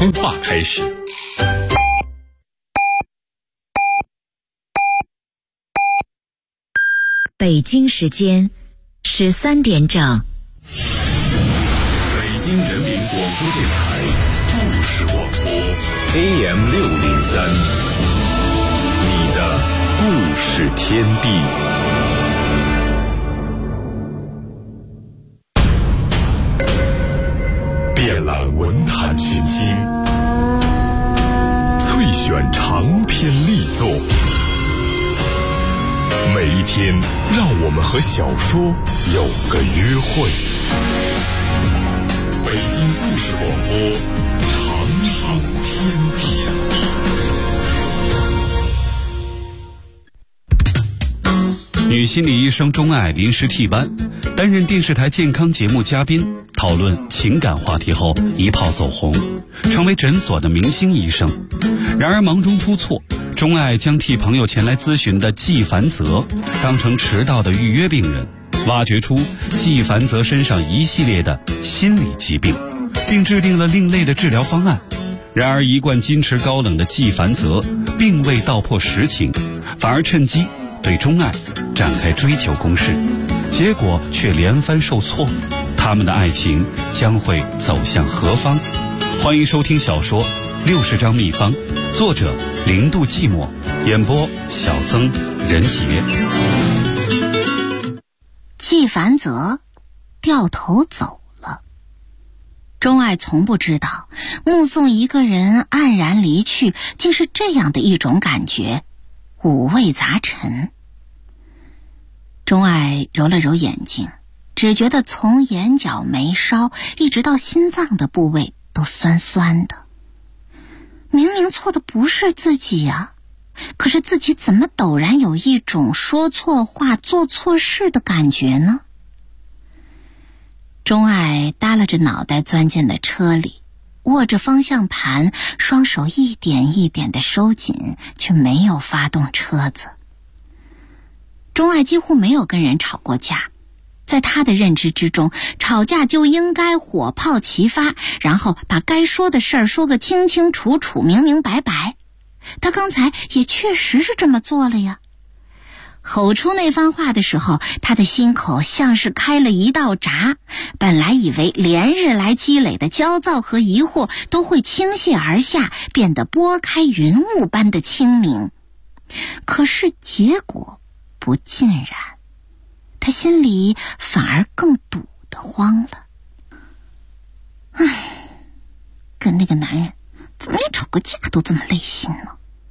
通话开始。 北京时间13点整。 北京人民广播电台故事广播 AM 603，你的故事天地。遍览文坛群星，萃选长篇力作。每一天，让我们和小说有个约会。北京故事广播，长寿天地。女心理医生钟爱临时替班，担任电视台健康节目嘉宾，讨论情感话题后一炮走红，成为诊所的明星医生。然而忙中出错，钟爱将替朋友前来咨询的季凡泽当成迟到的预约病人，挖掘出季凡泽身上一系列的心理疾病，并制定了另类的治疗方案。然而一贯矜持高冷的季凡泽并未道破实情，反而趁机对钟爱展开追求攻势，结果却连番受挫。他们的爱情将会走向何方？欢迎收听小说《60张秘方》，作者0度寂寞，演播小曾、任杰。 季凡泽掉头走了。钟爱从不知道，目送一个人黯然离去，竟是这样的一种感觉，五味杂陈。钟爱揉了揉眼睛，只觉得从眼角眉梢一直到心脏的部位都酸酸的。明明错的不是自己啊，可是自己怎么陡然有一种说错话做错事的感觉呢？钟爱耷拉着脑袋钻进了车里，握着方向盘，双手一点一点地收紧，却没有发动车子。钟爱几乎没有跟人吵过架，在他的认知之中，吵架就应该火炮齐发，然后把该说的事儿说个清清楚楚、明明白白。他刚才也确实是这么做了呀。吼出那番话的时候，他的心口像是开了一道闸，本来以为连日来积累的焦躁和疑惑都会倾泻而下，变得拨开云雾般的清明。可是结果不尽然，他心里反而更堵得慌了。跟那个男人怎么连吵个架都这么累心呢？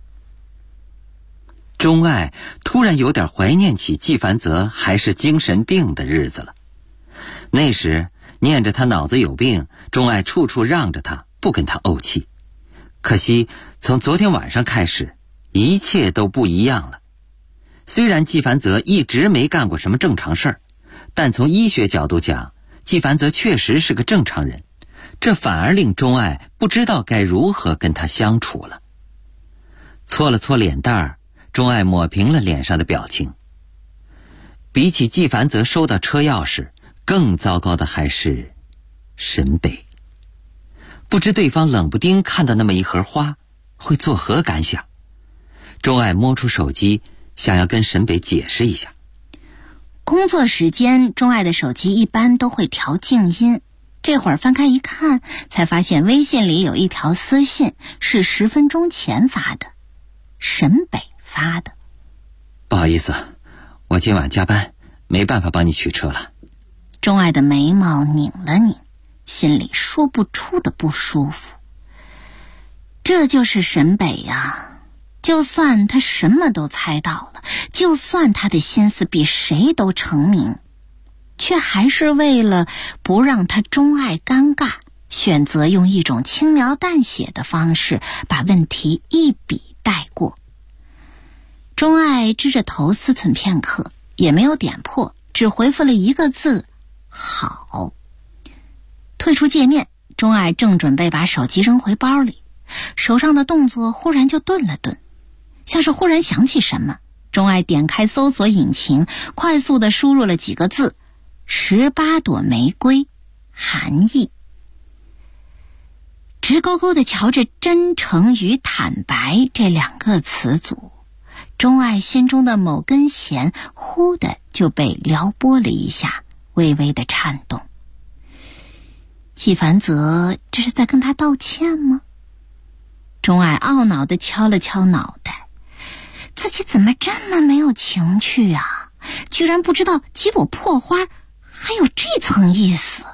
钟爱突然有点怀念起季凡泽还是精神病的日子了。那时念着他脑子有病，钟爱处处让着他，不跟他怄气。可惜从昨天晚上开始，一切都不一样了。虽然季凡泽一直没干过什么正常事儿，但从医学角度讲，季凡泽确实是个正常人，这反而令钟爱不知道该如何跟他相处了。搓了搓脸蛋儿，钟爱抹平了脸上的表情。比起季凡泽收到车钥匙，更糟糕的还是沈北。不知对方冷不丁看到那么一盒花会作何感想。钟爱摸出手机，想要跟沈北解释一下。 工作时间，钟爱的手机一般都会调静音，这会儿翻开一看，才发现微信里有一条私信，是10分钟前发的，沈北发的。 不好意思，我今晚加班，没办法帮你取车了。 钟爱的眉毛拧了拧，心里说不出的不舒服。这就是沈北呀。就算他什么都猜到了，就算他的心思比谁都澄明，却还是为了不让他钟爱尴尬，选择用一种轻描淡写的方式把问题一笔带过。钟爱支着头思忖片刻，也没有点破，只回复了一个字：好。退出界面，钟爱正准备把手机扔回包里，手上的动作忽然就顿了顿，像是忽然想起什么。钟爱点开搜索引擎，快速地输入了几个字：18朵玫瑰，韩义。 直勾勾地瞧着真诚与坦白这两个词组，钟爱心中的某根弦忽的就被撩拨了一下，微微的颤动。季凡泽这是在跟他道歉吗？钟爱懊恼地敲了敲脑袋，自己怎么这么没有情趣啊，居然不知道几朵破花还有这层意思。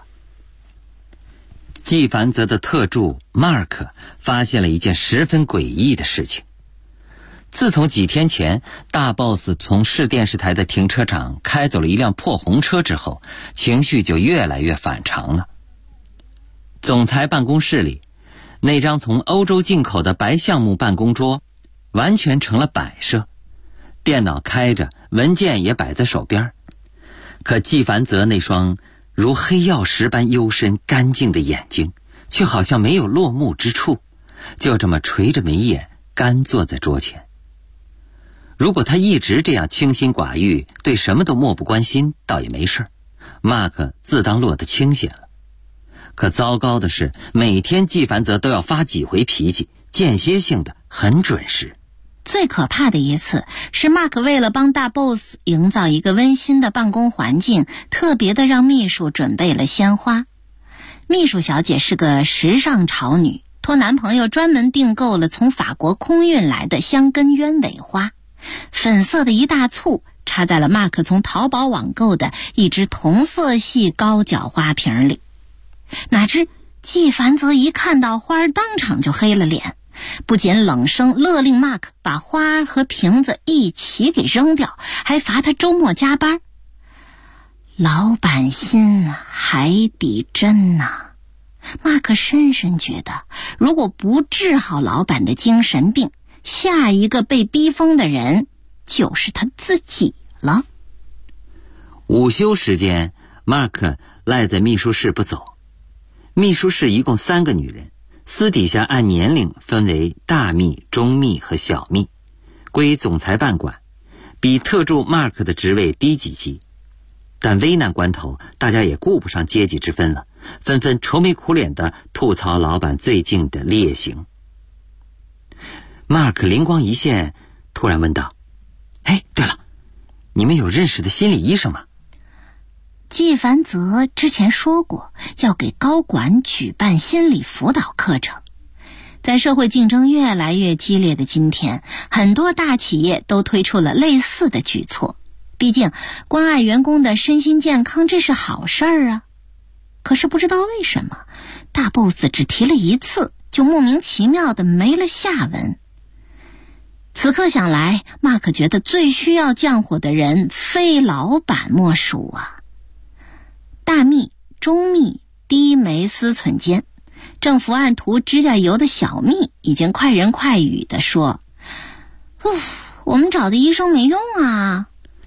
季凡泽的特助 Mark 发现了一件十分诡异的事情。自从几天前大 boss 从市电视台的停车场开走了一辆破红车之后，情绪就越来越反常了。总裁办公室里，那张从欧洲进口的白橡木办公桌完全成了摆设，电脑开着，文件也摆在手边。可季凡泽那双如黑曜石般幽深干净的眼睛却好像没有落幕之处，就这么垂着眉眼干坐在桌前。如果他一直这样清心寡欲，对什么都漠不关心，倒也没事， Mark 自当落得清闲了。可糟糕的是，每天季凡泽都要发几回脾气，间歇性的，很准时。 最可怕的一次是 Mark 为了帮大 boss 营造一个温馨的办公环境，特别的让秘书准备了鲜花。秘书小姐是个时尚潮女，托男朋友专门订购了从法国空运来的香根鸢尾花，粉色的一大簇插在了 Mark 从淘宝网购的一只同色系高脚花瓶里。哪知季凡泽一看到花当场就黑了脸，不仅冷声勒令 Mark 把花和瓶子一起给扔掉，还罚他周末加班。老板心海底针呐！Mark 深深觉得，如果不治好老板的精神病，下一个被逼疯的人就是他自己了。 午休时间， Mark 赖在秘书室不走。秘书室一共3个女人，私底下按年龄分为大秘、中秘和小秘，归总裁办管，比特助 Mark 的职位低几级。但危难关头，大家也顾不上阶级之分了，纷纷愁眉苦脸地吐槽老板最近的劣行。Mark 灵光一现，突然问道：哎，对了，你们有认识的心理医生吗？ 季凡泽之前说过要给高管举办心理辅导课程。在社会竞争越来越激烈的今天，很多大企业都推出了类似的举措。毕竟关爱员工的身心健康，这是好事儿啊。可是不知道为什么，大 boss 只提了一次，就莫名其妙的没了下文。此刻想来， Mark 觉得最需要降火的人非老板莫属啊。大秘、中秘、低眉思忖间，正伏案涂指甲油的小秘已经快人快语地说：我们找的医生没用啊。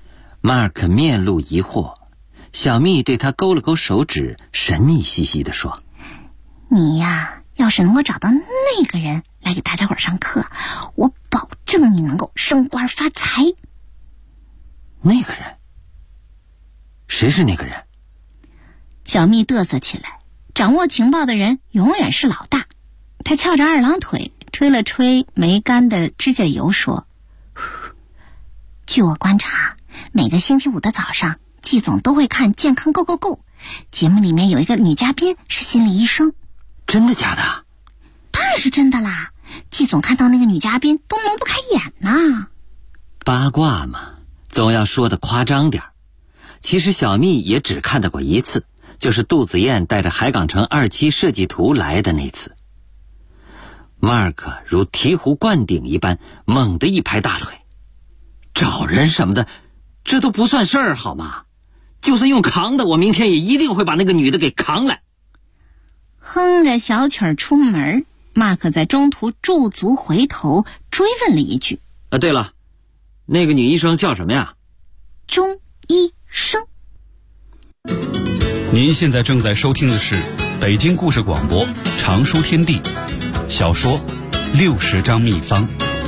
Mark 面露疑惑，小秘对他勾了勾手指，神秘兮兮地说： 你呀，要是能够找到那个人来给大家伙上课，我保证你能够升官发财。 那个人？谁是那个人？ 小蜜嘚瑟起来，掌握情报的人永远是老大。他翘着二郎腿，吹了吹没干的指甲油，说：据我观察，每个星期五的早上，季总都会看健康 Go Go Go， 节目里面有一个女嘉宾是心理医生。 真的假的？ 当然是真的啦，季总看到那个女嘉宾都挪不开眼呢。 八卦嘛，总要说的夸张点。其实小蜜也只看到过一次，就是杜子燕带着海港城27设计图来的那次。Mark 如醍醐灌顶一般猛地一拍大腿，找人什么的这都不算事儿好吗？就算用扛的，我明天也一定会把那个女的给扛来。 哼着小曲儿出门， Mark 在中途驻足回头追问了一句： 对了，那个女医生叫什么呀？ 钟医生。 您现在正在收听的是北京故事广播常书天地小说60张秘方。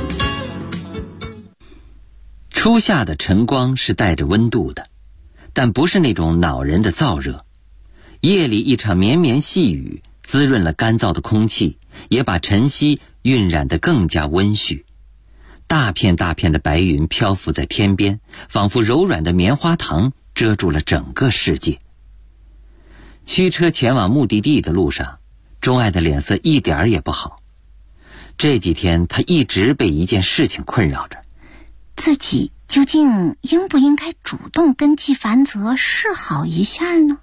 初夏的晨光是带着温度的，但不是那种恼人的燥热。夜里一场绵绵细雨滋润了干燥的空气， 也把晨曦晕染得更加温煦。大片大片的白云漂浮在天边，仿佛柔软的棉花糖遮住了整个世界。驱车前往目的地的路上，钟爱的脸色一点儿也不好。这几天他一直被一件事情困扰着， 自己究竟应不应该主动跟季凡泽示好一下呢？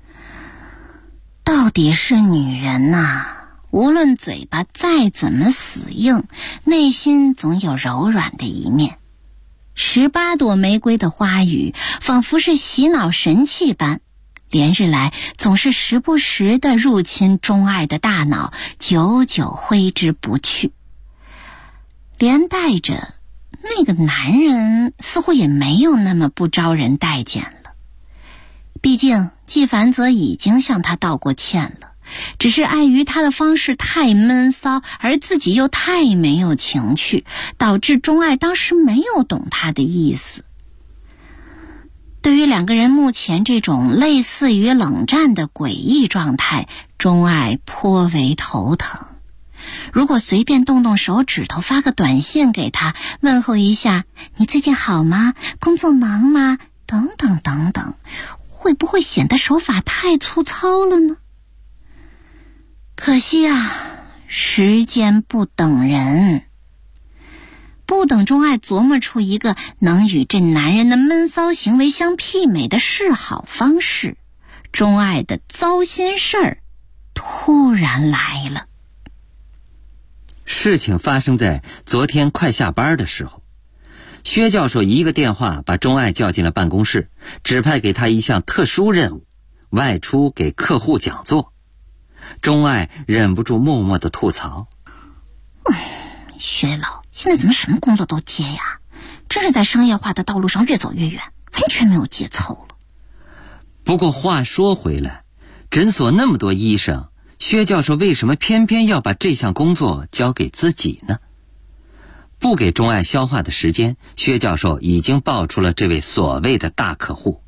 到底是女人呐，无论嘴巴再怎么死硬，内心总有柔软的一面。18朵玫瑰的花语仿佛是洗脑神器般，连日来总是时不时地入侵钟爱的大脑，久久挥之不去。连带着那个男人似乎也没有那么不招人待见了。毕竟季凡泽已经向他道过歉了，只是碍于他的方式太闷骚，而自己又太没有情趣，导致钟爱当时没有懂他的意思。对于两个人目前这种类似于冷战的诡异状态，钟爱颇为头疼。如果随便动动手指头发个短信给他，问候一下你最近好吗？工作忙吗？等等等等，会不会显得手法太粗糙了呢？可惜啊，时间不等人。不等钟爱琢磨出一个能与这男人的闷骚行为相媲美的示好方式，钟爱的糟心事儿突然来了。 事情发生在昨天快下班的时候，薛教授一个电话把钟爱叫进了办公室，指派给他一项特殊任务，外出给客户讲座。钟爱忍不住默默地吐槽： 薛老现在怎么什么工作都接呀？真是在商业化的道路上越走越远，完全没有节操了。 不过话说回来，诊所那么多医生，薛教授为什么偏偏要把这项工作交给自己呢？不给钟爱消化的时间，薛教授已经报出了这位所谓的大客户。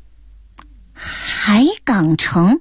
海港城，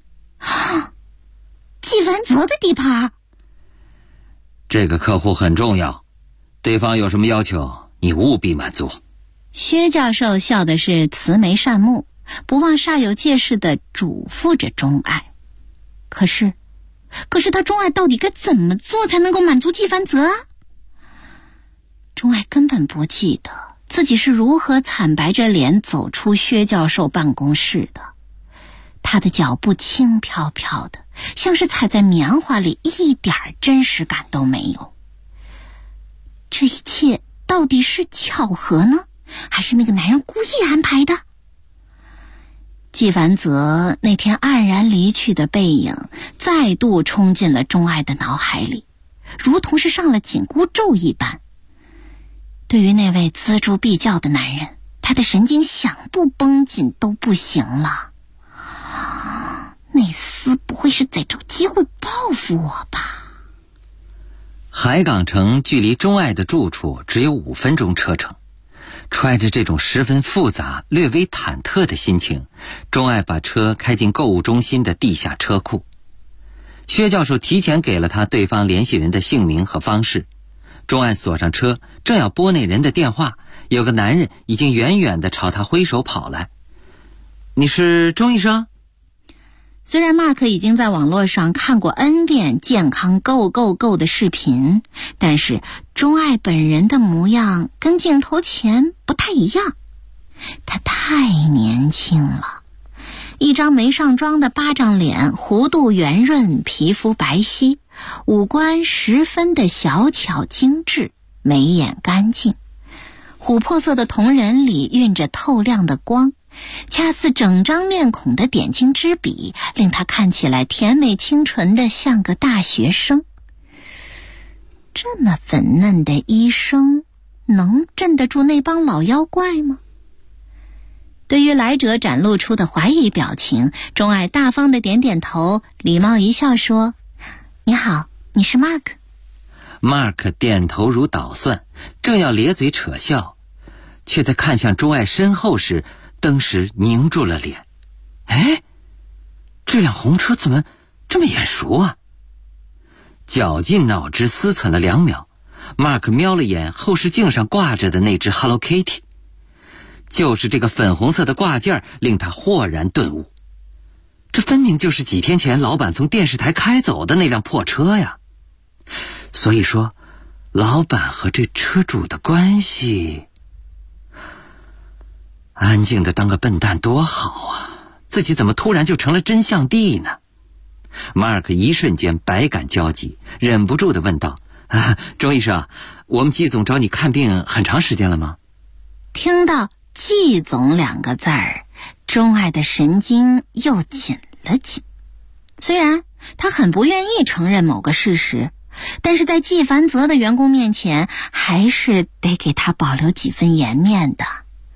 季凡泽的地盘。 这个客户很重要，对方有什么要求，你务必满足。 薛教授笑的是慈眉善目，不忘煞有介事地嘱咐着钟爱。可是他钟爱到底该怎么做才能够满足季凡泽啊？钟爱根本不记得自己是如何惨白着脸走出薛教授办公室的。他的脚步轻飘飘的，像是踩在棉花里，一点真实感都没有。这一切到底是巧合呢，还是那个男人故意安排的？季凡泽那天黯然离去的背影再度冲进了钟爱的脑海里，如同是上了紧箍咒一般。对于那位锱铢必较的男人，他的神经想不绷紧都不行了。那厮不会是在找机会报复我吧？ 海港城距离钟爱的住处只有5分钟车程。揣着这种十分复杂、略微忐忑的心情，钟爱把车开进购物中心的地下车库。薛教授提前给了他对方联系人的姓名和方式。钟爱锁上车，正要拨那人的电话，有个男人已经远远地朝他挥手跑来。你是钟医生？ 虽然马克已经在网络上看过 N 遍健康够的视频，但是钟爱本人的模样跟镜头前不太一样。他太年轻了，一张没上妆的巴掌脸，弧度圆润，皮肤白皙，五官十分的小巧精致，眉眼干净，琥珀色的瞳仁里蕴着透亮的光，恰似整张面孔的点睛之笔，令他看起来甜美清纯的像个大学生。这么粉嫩的医生能镇得住那帮老妖怪吗？对于来者展露出的怀疑表情，钟爱大方的点点头，礼貌一笑说：你好，你是 Mark。 Mark 点头如捣蒜，正要咧嘴扯笑，却在看向钟爱身后时登时凝住了脸。哎，这辆红车怎么这么眼熟啊？ 绞尽脑汁思忖了2秒， Mark 瞄了眼后视镜上挂着的那只 Hello Kitty， 就是这个粉红色的挂件令他豁然顿悟，这分明就是几天前老板从电视台开走的那辆破车呀。所以说老板和这车主的关系，安静的当个笨蛋多好啊，自己怎么突然就成了真相帝呢？ Mark 一瞬间百感交集，忍不住地问道，钟医生，我们季总找你看病很长时间了吗？ 听到季总2个字儿，钟爱的神经又紧了紧。虽然他很不愿意承认某个事实，但是在季凡泽的员工面前，还是得给他保留几分颜面的。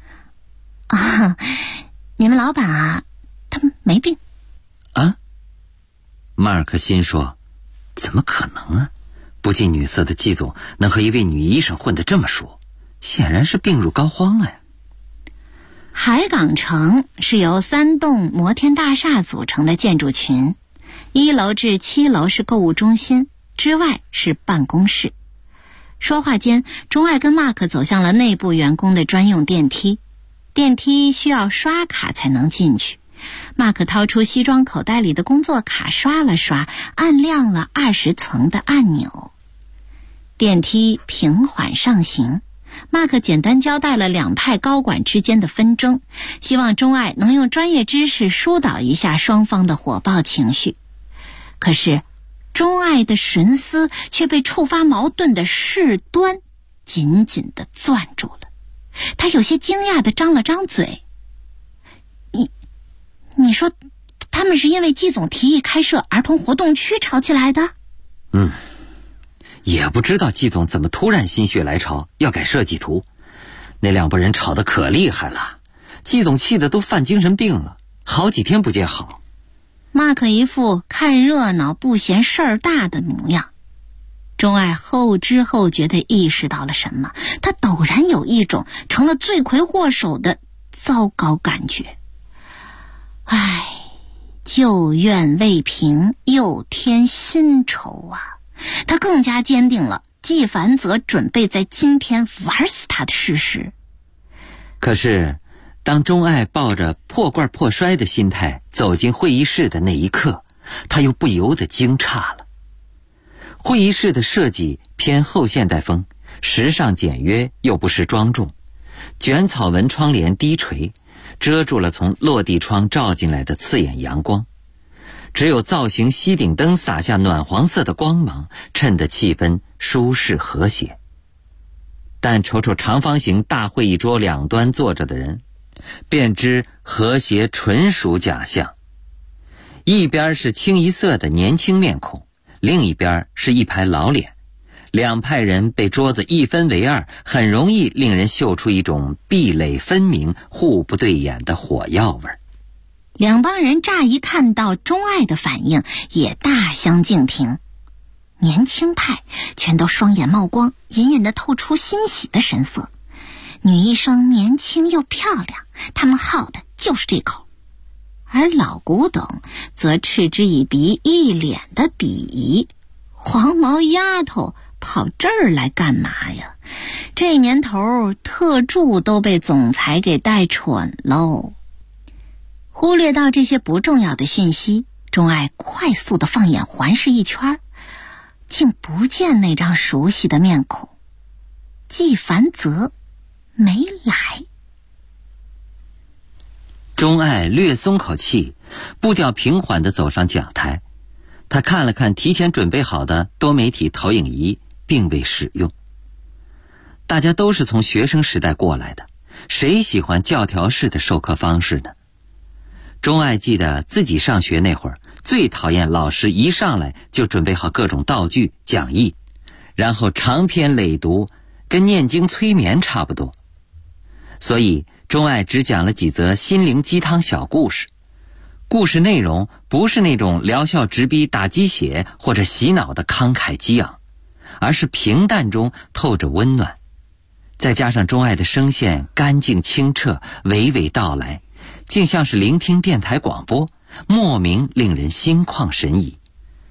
你们老板啊，他没病啊？Mark 心说，怎么可能啊？不近女色的季总能和一位女医生混得这么熟，显然是病入膏肓了呀。 海港城是由3栋摩天大厦组成的建筑群，1楼至7楼是购物中心，之外是办公室。说话间，钟爱跟 Mark 走向了内部员工的专用电梯，电梯需要刷卡才能进去。Mark 掏出西装口袋里的工作卡刷了刷，按亮了20层的按钮。电梯平缓上行，Mark 简单交代了2派高管之间的纷争，希望钟爱能用专业知识疏导一下双方的火爆情绪。可是钟爱的神思却被触发矛盾的事端紧紧地攥住了，他有些惊讶地张了张嘴。你说他们是因为季总提议开设儿童活动区吵起来的？ 也不知道季总怎么突然心血来潮要改设计图，那2拨人吵得可厉害了，季总气得都犯精神病了，好几天不见好。 Mark 一副看热闹不嫌事儿大的模样。钟爱后知后觉地意识到了什么，他陡然有一种成了罪魁祸首的糟糕感觉。旧怨未平，又添新愁啊！他更加坚定了季凡泽准备在今天玩死他的事实。 可是当钟爱抱着破罐破摔的心态走进会议室的那一刻，他又不由得惊诧了。会议室的设计偏后现代风，时尚简约又不失庄重，卷草纹窗帘低垂，遮住了从落地窗照进来的刺眼阳光，只有造型吸顶灯洒下暖黄色的光芒，衬得气氛舒适和谐。但瞅瞅长方形大会议桌两端坐着的人，便知和谐纯属假象。一边是清一色的年轻面孔，另一边是一排老脸，两派人被桌子一分为二，很容易令人嗅出一种壁垒分明、互不对眼的火药味。 两帮人乍一看到钟爱的反应也大相径庭，年轻派全都双眼冒光，隐隐地透出欣喜的神色。女医生年轻又漂亮，他们好的就是这口。而老古董则嗤之以鼻，一脸的鄙夷。黄毛丫头跑这儿来干嘛呀？这年头特助都被总裁给带蠢喽。忽略到这些不重要的讯息，钟爱快速地放眼环视一圈，竟不见那张熟悉的面孔。季凡泽没来。 钟爱略松口气，步调平缓地走上讲台。他看了看提前准备好的多媒体投影仪，并未使用。大家都是从学生时代过来的，谁喜欢教条式的授课方式呢？钟爱记得自己上学那会儿，最讨厌老师一上来就准备好各种道具讲义，然后长篇累读，跟念经催眠差不多。所以钟爱只讲了几则心灵鸡汤小故事，故事内容不是那种疗效直逼打鸡血或者洗脑的慷慨激昂，而是平淡中透着温暖。再加上钟爱的声线干净清澈，娓娓道来，竟像是聆听电台广播，莫名令人心旷神怡。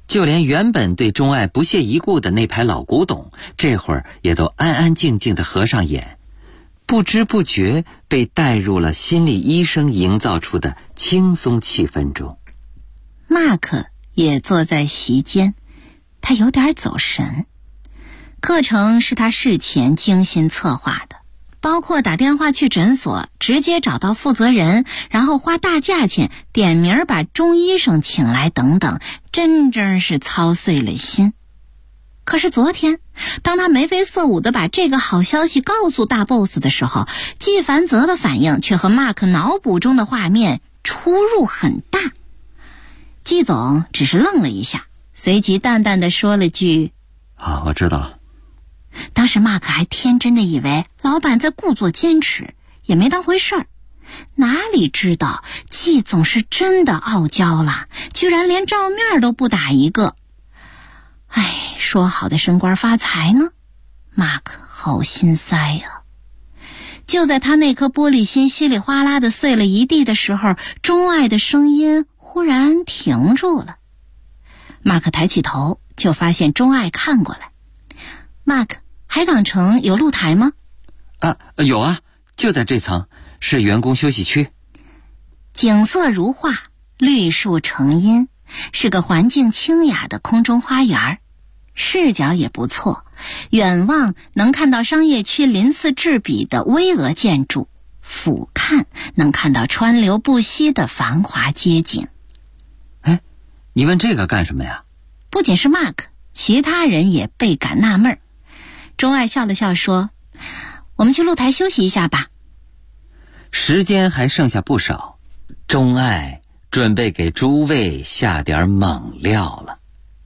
就连原本对钟爱不屑一顾的那排老古董，这会儿也都安安静静地合上眼，不知不觉被带入了心理医生营造出的轻松气氛中。 马克也坐在席间，他有点走神。课程是他事前精心策划的，包括打电话去诊所，直接找到负责人，然后花大价钱点名把钟医生请来等等，真是操碎了心。可是昨天，当他眉飞色舞地把这个好消息告诉大 boss 的时候，纪凡泽的反应却和 Mark 脑补中的画面出入很大。季总只是愣了一下，随即淡淡地说了句： 我知道了。 当时 Mark 还天真的以为老板在故作坚持，也没当回事儿，哪里知道季总是真的傲娇了，居然连照面都不打一个。说好的升官发财呢？ Mark 好心塞呀。就在他那颗玻璃心稀里哗啦的碎了一地的时候，钟爱的声音忽然停住了。 Mark 抬起头，就发现钟爱看过来。 Mark， 海港城有露台吗？ 有啊，就在这层，是员工休息区。 景色如画，绿树成荫，是个环境清雅的空中花园，视角也不错，远望能看到商业区鳞次栉比的巍峨建筑，俯瞰能看到川流不息的繁华街景。 你问这个干什么呀？ 不仅是 Mark， 其他人也倍感纳闷。钟爱笑了笑说：我们去露台休息一下吧。 时间还剩下不少，钟爱准备给诸位下点猛料了。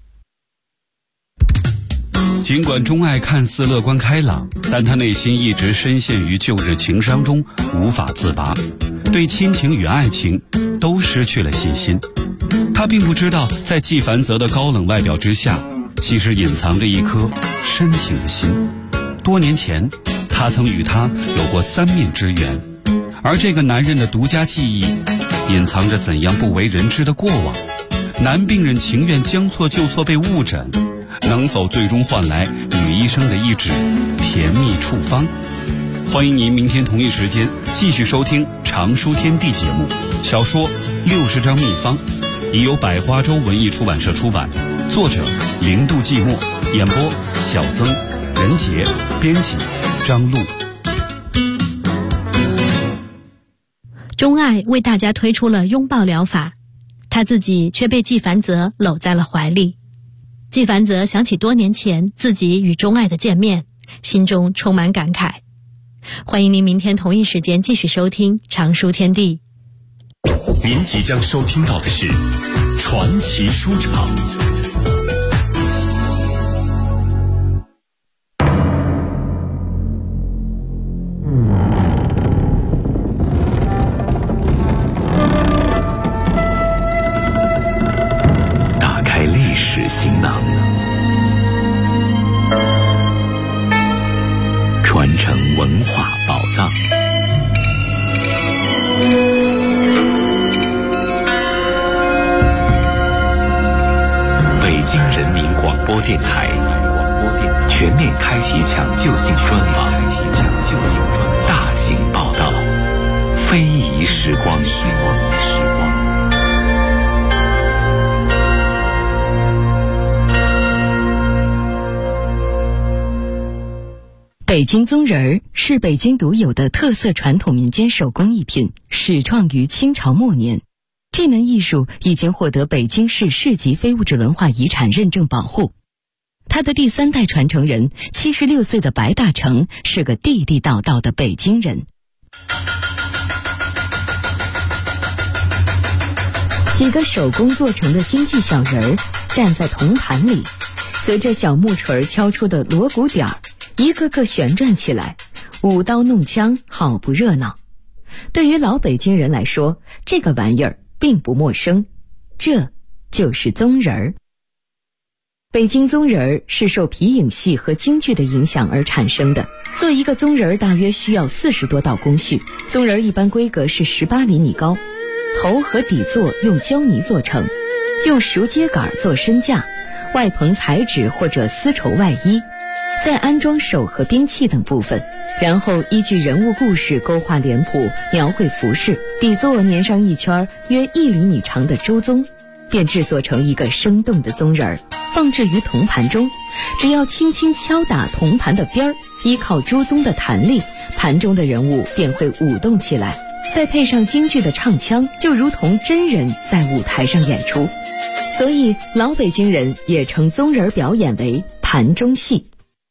尽管钟爱看似乐观开朗，但他内心一直深陷于旧日情伤中无法自拔，对亲情与爱情都失去了信心。他并不知道，在纪凡泽的高冷外表之下，其实隐藏着一颗深情的心。多年前，他曾与他有过3面之缘，而这个男人的独家记忆，隐藏着怎样不为人知的过往。男病人情愿将错就错被误诊，能否最终换来女医生的一纸甜蜜处方？欢迎您明天同一时间继续收听常书天地节目，小说60张秘方，已由百花洲文艺出版社出版，作者零度寂寞，演播小曾、任杰，编辑张璐。 钟爱为大家推出了拥抱疗法，他自己却被纪凡泽搂在了怀里。纪凡泽想起多年前自己与钟爱的见面，心中充满感慨。欢迎您明天同一时间继续收听常书天地。 您即将收听到的是传奇书场。打开历史行囊，传承文化宝藏。北京人民广播电台全面开启抢救性专访，大型报道，非遗时光。 北京宗人儿是北京独有的特色传统民间手工艺品，始创于清朝末年。这门艺术已经获得北京市市级非物质文化遗产认证保护。他的第3代传承人76岁的白大成是个地地道道的北京人。几个手工做成的京剧小人儿站在铜盘里，随着小木锤敲出的锣鼓点儿，一个个旋转起来，舞刀弄枪，好不热闹。对于老北京人来说，这个玩意儿并不陌生，这就是宗人儿。北京宗人儿是受皮影戏和京剧的影响而产生的。做一个宗人儿大约需要40多道工序，宗人儿一般规格是18厘米高，头和底座用胶泥做成，用熟秸秆做身架， 外棚彩纸或者丝绸外衣，再安装手和兵器等部分，然后依据人物故事勾画脸谱，描绘服饰，底座粘上一圈约1厘米长的猪鬃，便制作成一个生动的鬃人，放置于铜盘中。只要轻轻敲打铜盘的边儿，依靠猪鬃的弹力，盘中的人物便会舞动起来，再配上京剧的唱腔，就如同真人在舞台上演出。所以老北京人也称鬃人表演为盘中戏。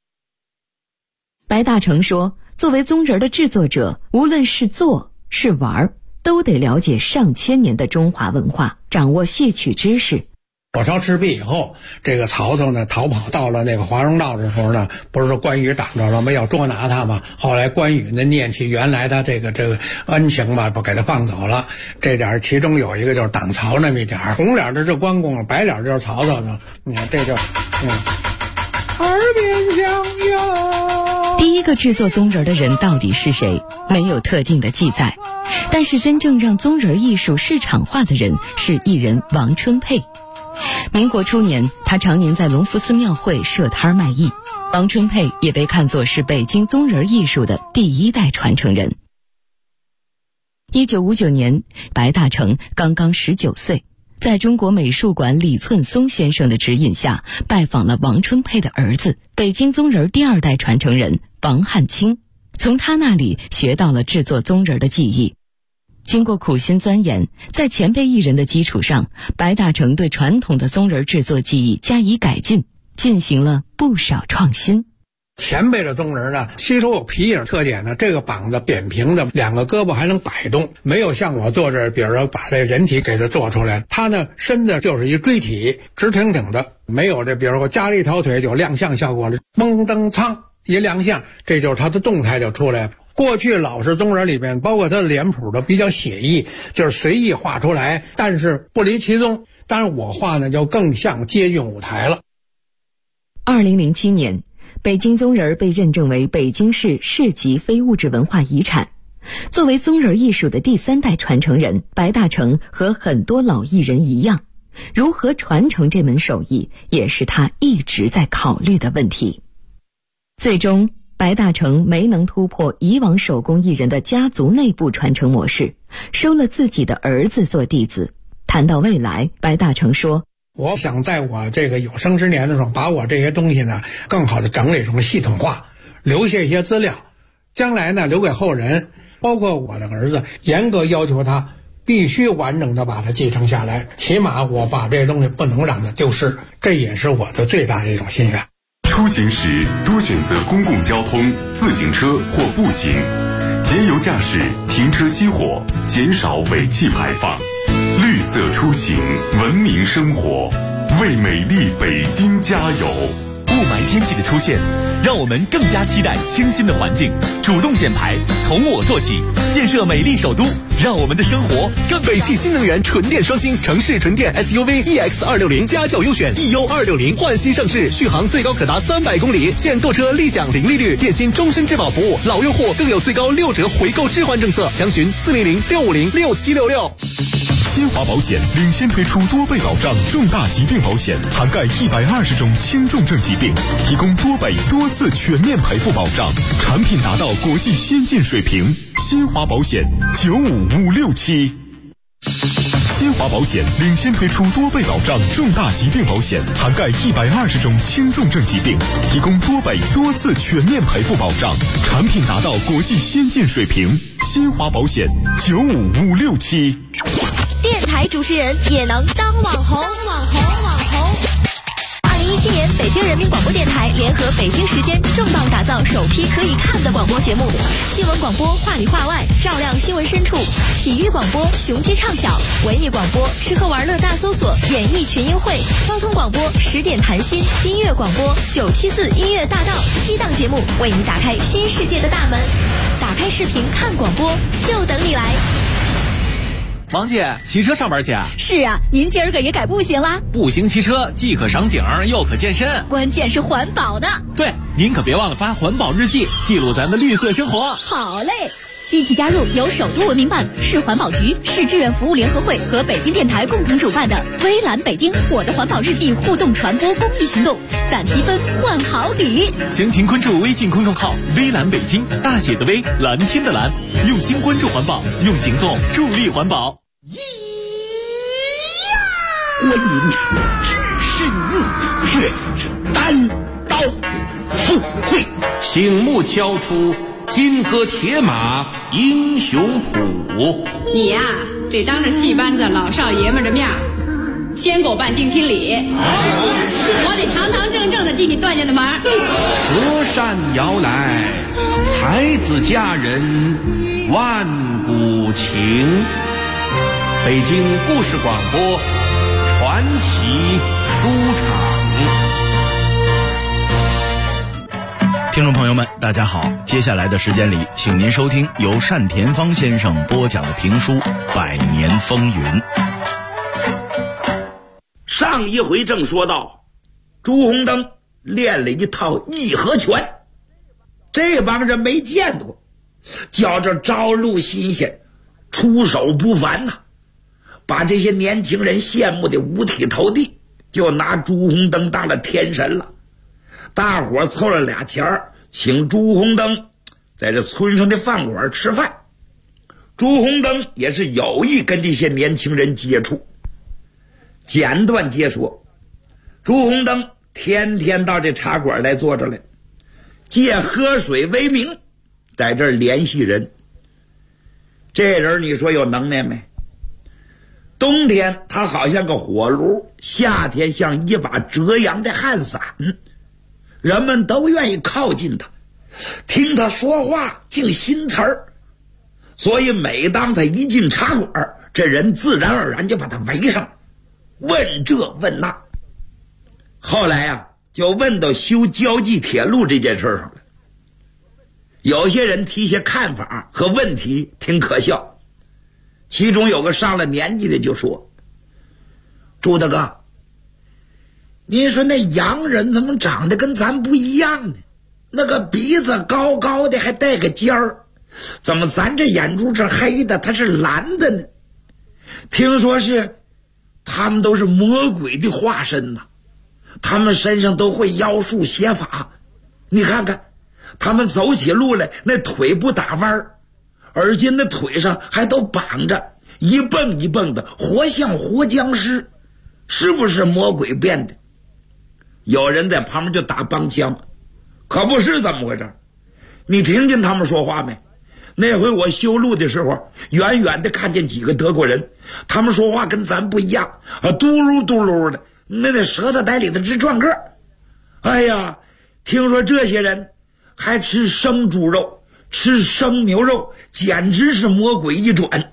白大成说，作为鬃人的制作者，无论是做是玩，都得了解上千年的中华文化，掌握戏曲知识。 火烧赤壁以后，这个曹操呢逃跑到了那个华容道的时候呢，不是说关羽挡着了吗？要捉拿他嘛。后来关羽呢念起原来他这个恩情吧，不给他放走了。这点其中有一个就是挡曹那么一点，红脸的是关公，白脸就是曹操呢。你看这就耳边响哟。 第一个制作鬃人的人到底是谁？没有特定的记载。但是真正让鬃人艺术市场化的人是艺人王春佩。民国初年，他常年在隆福寺庙会设摊卖艺。王春佩也被看作是北京鬃人艺术的第1代传承人。1959年，白大成刚刚19岁，在中国美术馆李寸松先生的指引下，拜访了王春佩的儿子，北京鬃人第2代传承人王汉卿，从他那里学到了制作鬃人的技艺。经过苦心钻研，在前辈艺人的基础上，白大成对传统的鬃人制作技艺加以改进，进行了不少创新。 前辈的鬃人呢，吸收有皮影特点呢，这个膀子扁平的，2个胳膊还能摆动，没有像我做这，比如说把这人体给它做出来，它呢身子就是一锥体，直挺挺的，没有这比如说加了一条腿就亮相效果了，蒙登苍一亮相，这就是它的动态就出来了。过去老式鬃人里面，包括他的脸谱都比较写意，就是随意画出来，但是不离其宗。当然我画呢就更像接近舞台了。 2007年，北京鬃人被认证为北京市市级非物质文化遗产。作为鬃人艺术的第3代传承人，白大成和很多老艺人一样，如何传承这门手艺，也是他一直在考虑的问题。最终白大成没能突破以往手工艺人的家族内部传承模式，收了自己的儿子做弟子。谈到未来，白大成说， 我想在我这个有生之年的时候，把我这些东西呢更好的整理成系统化，留下一些资料，将来呢留给后人，包括我的儿子，严格要求他必须完整的把它继承下来，起码我把这些东西不能让它丢失，这也是我的最大的一种心愿。 出行时多选择公共交通、自行车或步行，节油驾驶，停车熄火，减少尾气排放。绿色出行，文明生活，为美丽北京加油。 雾霾天气的出现，让我们更加期待清新的环境。主动减排，从我做起，建设美丽首都，让我们的生活更北汽新能源纯电双星城市纯电 SUV EX260家轿优选 EU260换新上市，续航最高可达300公里，现购车立享零利率，电信终身质保服务，老用户更有最高6折回购置换政策，详询400-650-6766。 新华保险领先推出多倍保障重大疾病保险，涵盖120种轻重症疾病，提供多倍多次全面赔付保障，产品达到国际先进水平。新华保险95567。新华保险领先推出多倍保障重大疾病保险，涵盖120种轻重症疾病，提供多倍多次全面赔付保障，产品达到国际先进水平。新华保险95567。 电台主持人也能当网红。2017年，北京人民广播电台联合北京时间重磅打造首批可以看的广播节目，新闻广播话里话外，照亮新闻深处；体育广播雄鸡唱晓，文艺广播吃喝玩乐大搜索，演艺群英会；交通广播10点谈心，音乐广播974音乐大道，7档节目为你打开新世界的大门。打开视频看广播，就等你来。 王姐，骑车上班去啊？ 是啊，您今儿个也改步行啦？ 步行骑车既可赏景又可健身， 关键是环保的。 对，您可别忘了发环保日记，记录咱们绿色生活。 好嘞。 一起加入由首都文明办、市环保局、市志愿服务联合会和北京电台共同主办的微蓝北京我的环保日记互动传播公益行动，攒积分换好礼。 详情关注微信公众号微蓝北京，大写的微，蓝天的蓝，用心关注环保，用行动助力环保。 我饮是玉，却是单刀赴会。 醒目敲出金戈铁马英雄谱。 你呀，得当着戏班子老少爷们的面先给我办定亲礼，我得堂堂正正的替你断下的门。 隔山遥来，才子佳人万古情。北京故事广播传奇书场。 听众朋友们，大家好，接下来的时间里，请您收听由单田芳先生播讲的评书《百年风云》。 上一回正说到，朱红灯练了一套义和拳，这帮人没见过，叫这朝露新鲜，出手不凡呐，把这些年轻人羡慕的五体投地，就拿朱红灯当了天神了。大伙凑了俩钱儿，请朱红灯在这村上的饭馆吃饭。朱红灯也是有意跟这些年轻人接触。简短接说，朱红灯天天到这茶馆来坐着来，借喝水为名，在这儿联系人。这人你说有能耐没？冬天他好像个火炉，夏天像一把折阳的汗伞，人们都愿意靠近他，听他说话净新词儿。所以每当他一进茶馆，这人自然而然就把他围上，问这问那。后来啊，就问到修交际铁路这件事上了。有些人提些看法和问题挺可笑，其中有个上了年纪的就说：朱大哥，您说那洋人怎么长得跟咱不一样呢？那个鼻子高高的还带个尖儿，怎么咱这眼珠是黑的，它是蓝的呢？听说是他们都是魔鬼的化身呐，他们身上都会妖术邪法。你看看他们走起路来那腿不打弯儿，而且那腿上还都绑着，一蹦一蹦的，活像活僵尸，是不是魔鬼变的？有人在旁边就打帮腔，可不是怎么回事？你听见他们说话没？那回我修路的时候，远远的看见几个德国人，他们说话跟咱不一样啊，嘟噜嘟噜的，那舌头在里头直转个。哎呀，听说这些人还吃生猪肉，吃生牛肉，简直是魔鬼一转。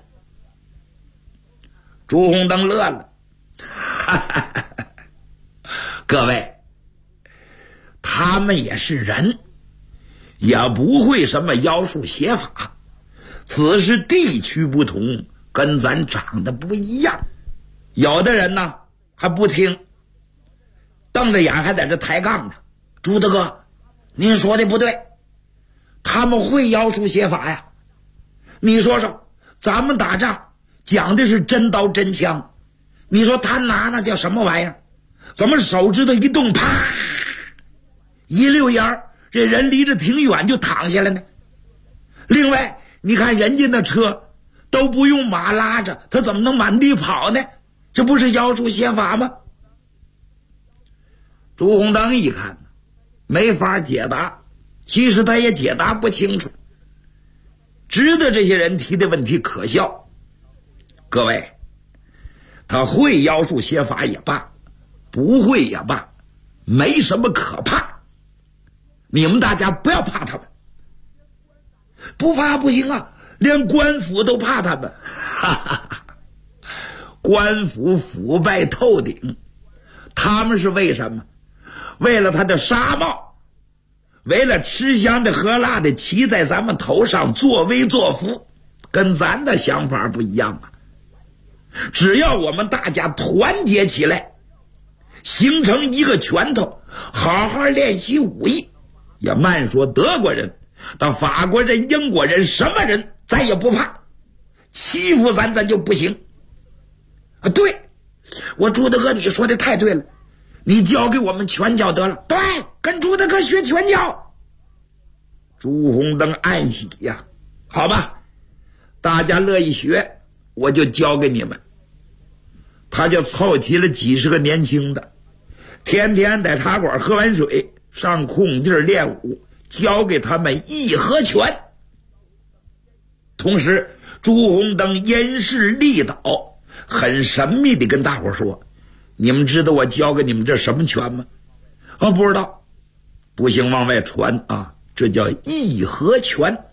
朱红灯乐了，哈哈哈哈，各位，他们也是人，也不会什么妖术邪法，只是地区不同，跟咱长得不一样。有的人呢还不听，瞪着眼还在这抬杠呢。朱大哥，您说的不对，他们会妖术邪法呀。你说说，咱们打仗讲的是真刀真枪，你说他拿那叫什么玩意儿？怎么手指头一动，啪，一溜烟儿，这人离着挺远就躺下来呢？另外你看人家那车都不用马拉着，他怎么能满地跑呢？这不是妖术邪法吗？朱红灯一看没法解答，其实他也解答不清楚，知道这些人提的问题可笑。各位，他会妖术邪法也罢，不会也罢，没什么可怕。你们大家不要怕他们，不怕不行啊，连官府都怕他们，哈哈哈！官府腐败透顶，他们是为什么？为了他的纱帽，为了吃香的喝辣的骑在咱们头上作威作福，跟咱的想法不一样啊。只要我们大家团结起来，形成一个拳头，好好练习武艺，也慢说德国人到法国人、英国人，什么人咱也不怕，欺负咱就不行。啊，对，我朱大哥，你说的太对了，你教给我们拳脚得了。对，跟朱大哥学拳脚。朱红灯暗喜呀，好吧，大家乐意学，我就教给你们。他就凑齐了几十个年轻的，天天在茶馆喝完水，上空地练武，教给他们义和拳。同时朱红灯因势利导，很神秘地跟大伙说，你们知道我教给你们这什么拳吗？不知道，不行往外传啊，这叫义和拳，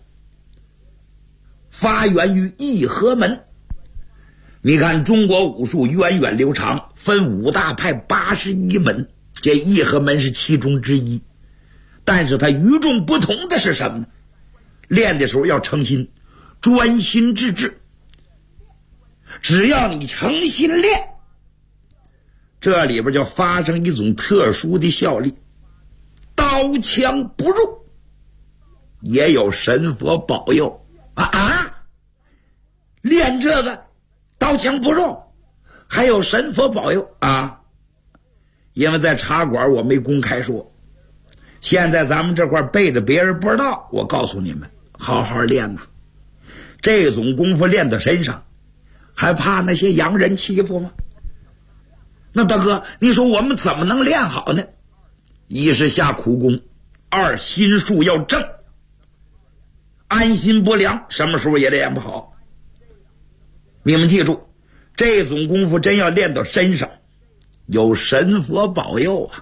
发源于义和门。你看中国武术源远流长，分5大派81门，这义和门是其中之一。但是它与众不同的是什么呢？练的时候要诚心，专心致志。只要你诚心练，这里边就发生一种特殊的效力，刀枪不入，也有神佛保佑练这个刀枪不入还有神佛保佑啊！因为在茶馆我没公开说，现在咱们这块背着别人不知道，我告诉你们，好好练呐。这种功夫练到身上，还怕那些洋人欺负吗？那大哥，你说我们怎么能练好呢？一是下苦功，二心术要正，安心不良，什么时候也练不好。你们记住，这种功夫真要练到身上，有神佛保佑啊！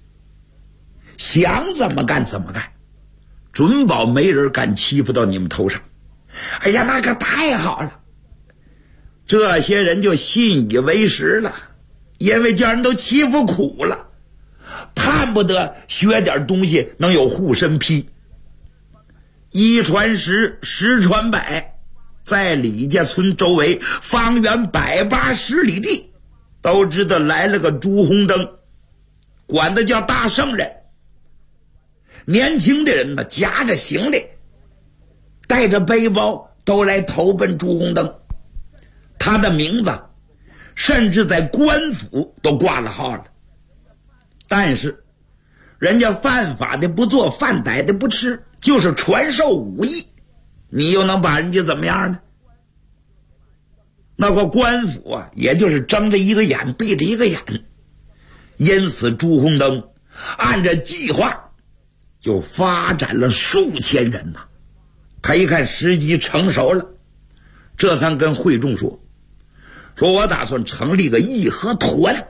想怎么干怎么干，准保没人敢欺负到你们头上。哎呀，那可太好了！这些人就信以为实了，因为叫人都欺负苦了，盼不得学点东西能有护身批。一传十，十传百，在李家村周围方圆180里地，都知道来了个朱红灯，管他叫大圣人。年轻的人呢，夹着行李，带着背包，都来投奔朱红灯。他的名字甚至在官府都挂了号了。但是人家犯法的不做，犯歹的不吃，就是传授武艺，你又能把人家怎么样呢？那个官府啊，也就是睁着一个眼闭着一个眼。因此朱红灯按照计划就发展了数千人呐。他一看时机成熟了，这才跟会众说我打算成立个义和团。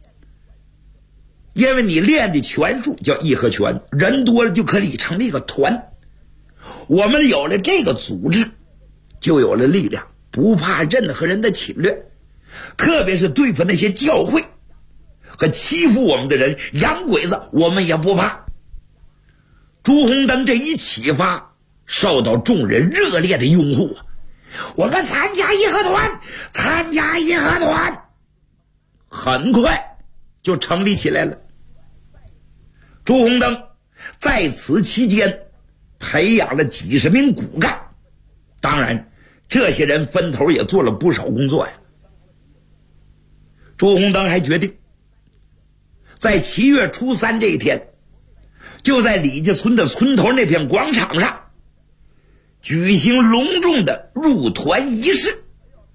因为你练的拳术叫义和拳，人多了就可以成立个团。我们有了这个组织，就有了力量，不怕任何人的侵略，特别是对付那些教会和欺负我们的人，洋鬼子我们也不怕。朱红灯这一启发，受到众人热烈的拥护啊！我们参加义和团，参加义和团，很快就成立起来了。朱红灯在此期间培养了几十名骨干，当然这些人分头也做了不少工作呀。朱红灯还决定在7月初3这一天，就在李家村的村头那片广场上举行隆重的入团仪式。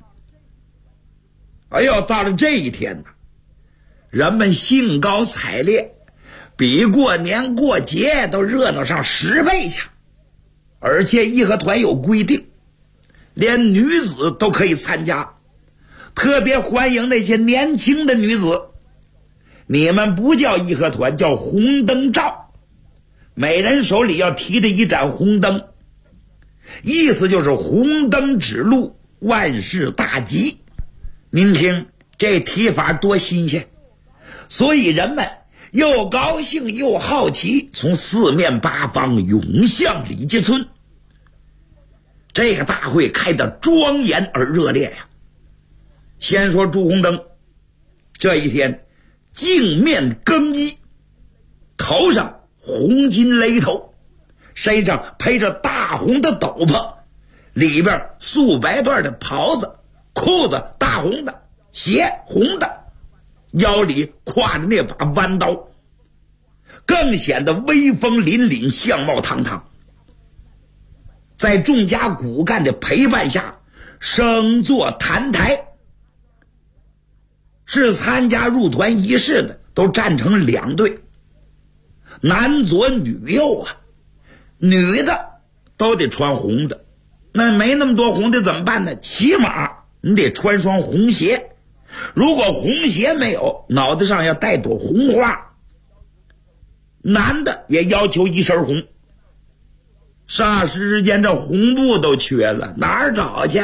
哎呦，到了这一天呢，人们兴高采烈，比过年过节都热闹上10倍强。而且义和团有规定，连女子都可以参加，特别欢迎那些年轻的女子。你们不叫义和团，叫红灯照，每人手里要提着一盏红灯，意思就是红灯指路，万事大吉。您听这提法多新鲜！所以人们又高兴又好奇，从四面八方涌向李家村。这个大会开得庄严而热烈呀。先说朱红灯这一天净面更衣，头上红巾勒头，身上披着大红的斗篷， 里边数百段的袍子，裤子大红的，鞋红的，腰里挎着那把弯刀，更显得威风凛凛，相貌堂堂。在众家骨干的陪伴下，升座坛台。是参加入团仪式的都站成2队，男左女右啊，女的都得穿红的，那没那么多红的怎么办呢？起码你得穿双红鞋，如果红鞋没有，脑袋上要带朵红花。男的也要求一身红，霎时之间这红布都缺了，哪儿找去？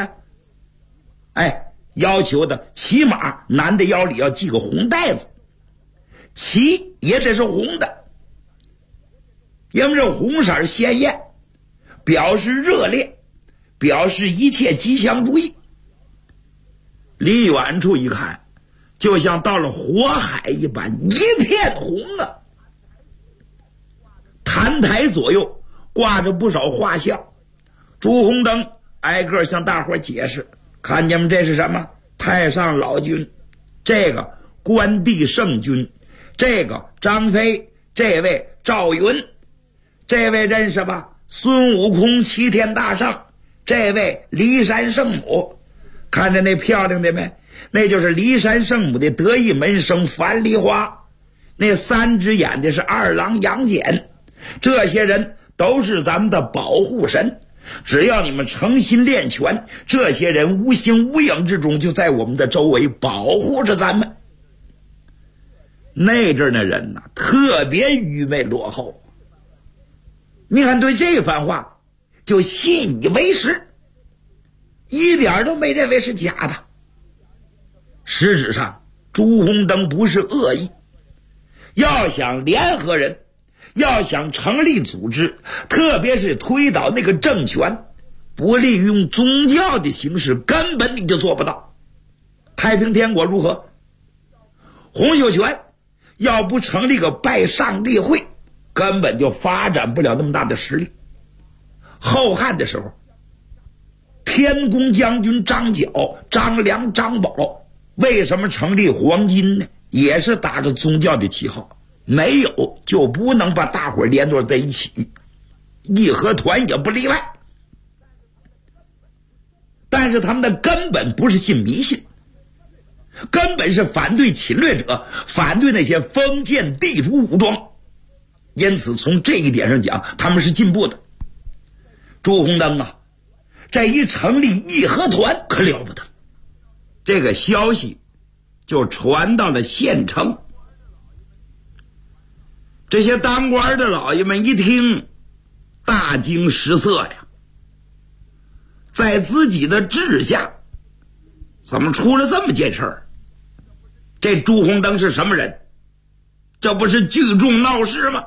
要求的起码男的腰里要系个红带子，旗也得是红的，因为这红色鲜艳，表示热烈，表示一切吉祥如意。离远处一看，就像到了火海一般，一片红啊！坛台左右挂着不少画像，朱红灯挨个向大伙解释，看见吗？这是什么？太上老君，这个关帝圣君，这个张飞，这位赵云，这位认识吧？孙悟空齐天大圣，这位骊山圣母，看着那漂亮的没？那就是骊山圣母的得意门生樊梨花，那3只眼的是2郎杨戬，这些人都是咱们的保护神。只要你们诚心练拳，这些人无形无影之中就在我们的周围保护着咱们。那阵的人呢，特别愚昧落后，你看对这番话就信以为实，一点都没认为是假的。实质上朱红灯不是恶意，要想联合人，要想成立组织，特别是推倒那个政权，不利于用宗教的形式，根本你就做不到。太平天国如何？洪秀全要不成立个拜上帝会，根本就发展不了那么大的实力。后汉的时候，天公将军张角、张良、张宝为什么成立黄巾呢？也是打着宗教的旗号，没有就不能把大伙联络在一起，义和团也不例外。但是他们的根本不是信迷信，根本是反对侵略者，反对那些封建地主武装。因此从这一点上讲，他们是进步的。朱红灯啊，这一成立义和团可了不得，这个消息就传到了县城。这些当官的老爷们一听，大惊失色呀，在自己的治下怎么出了这么件事儿？这朱红灯是什么人？这不是聚众闹事吗？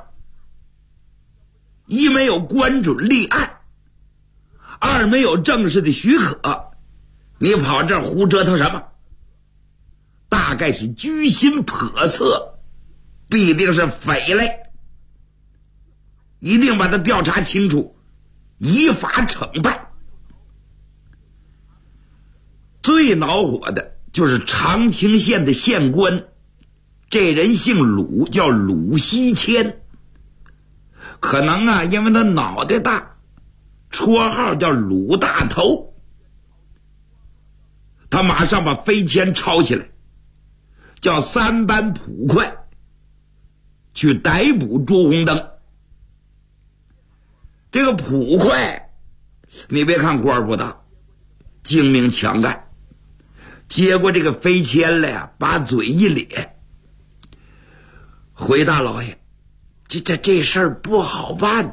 一没有官准立案，二没有正式的许可，你跑这儿胡折腾什么？大概是居心叵测，必定是匪类，一定把他调查清楚，依法惩办。最恼火的就是长清县的县官，这人姓鲁，叫鲁西迁，可能啊，因为他脑袋大，绰号叫鲁大头。他马上把飞签抄起来，叫3班捕快去逮捕朱红灯。这个捕快，你别看官不大，精明强干，接过这个飞签来呀，把嘴一咧，回大老爷，这事儿不好办。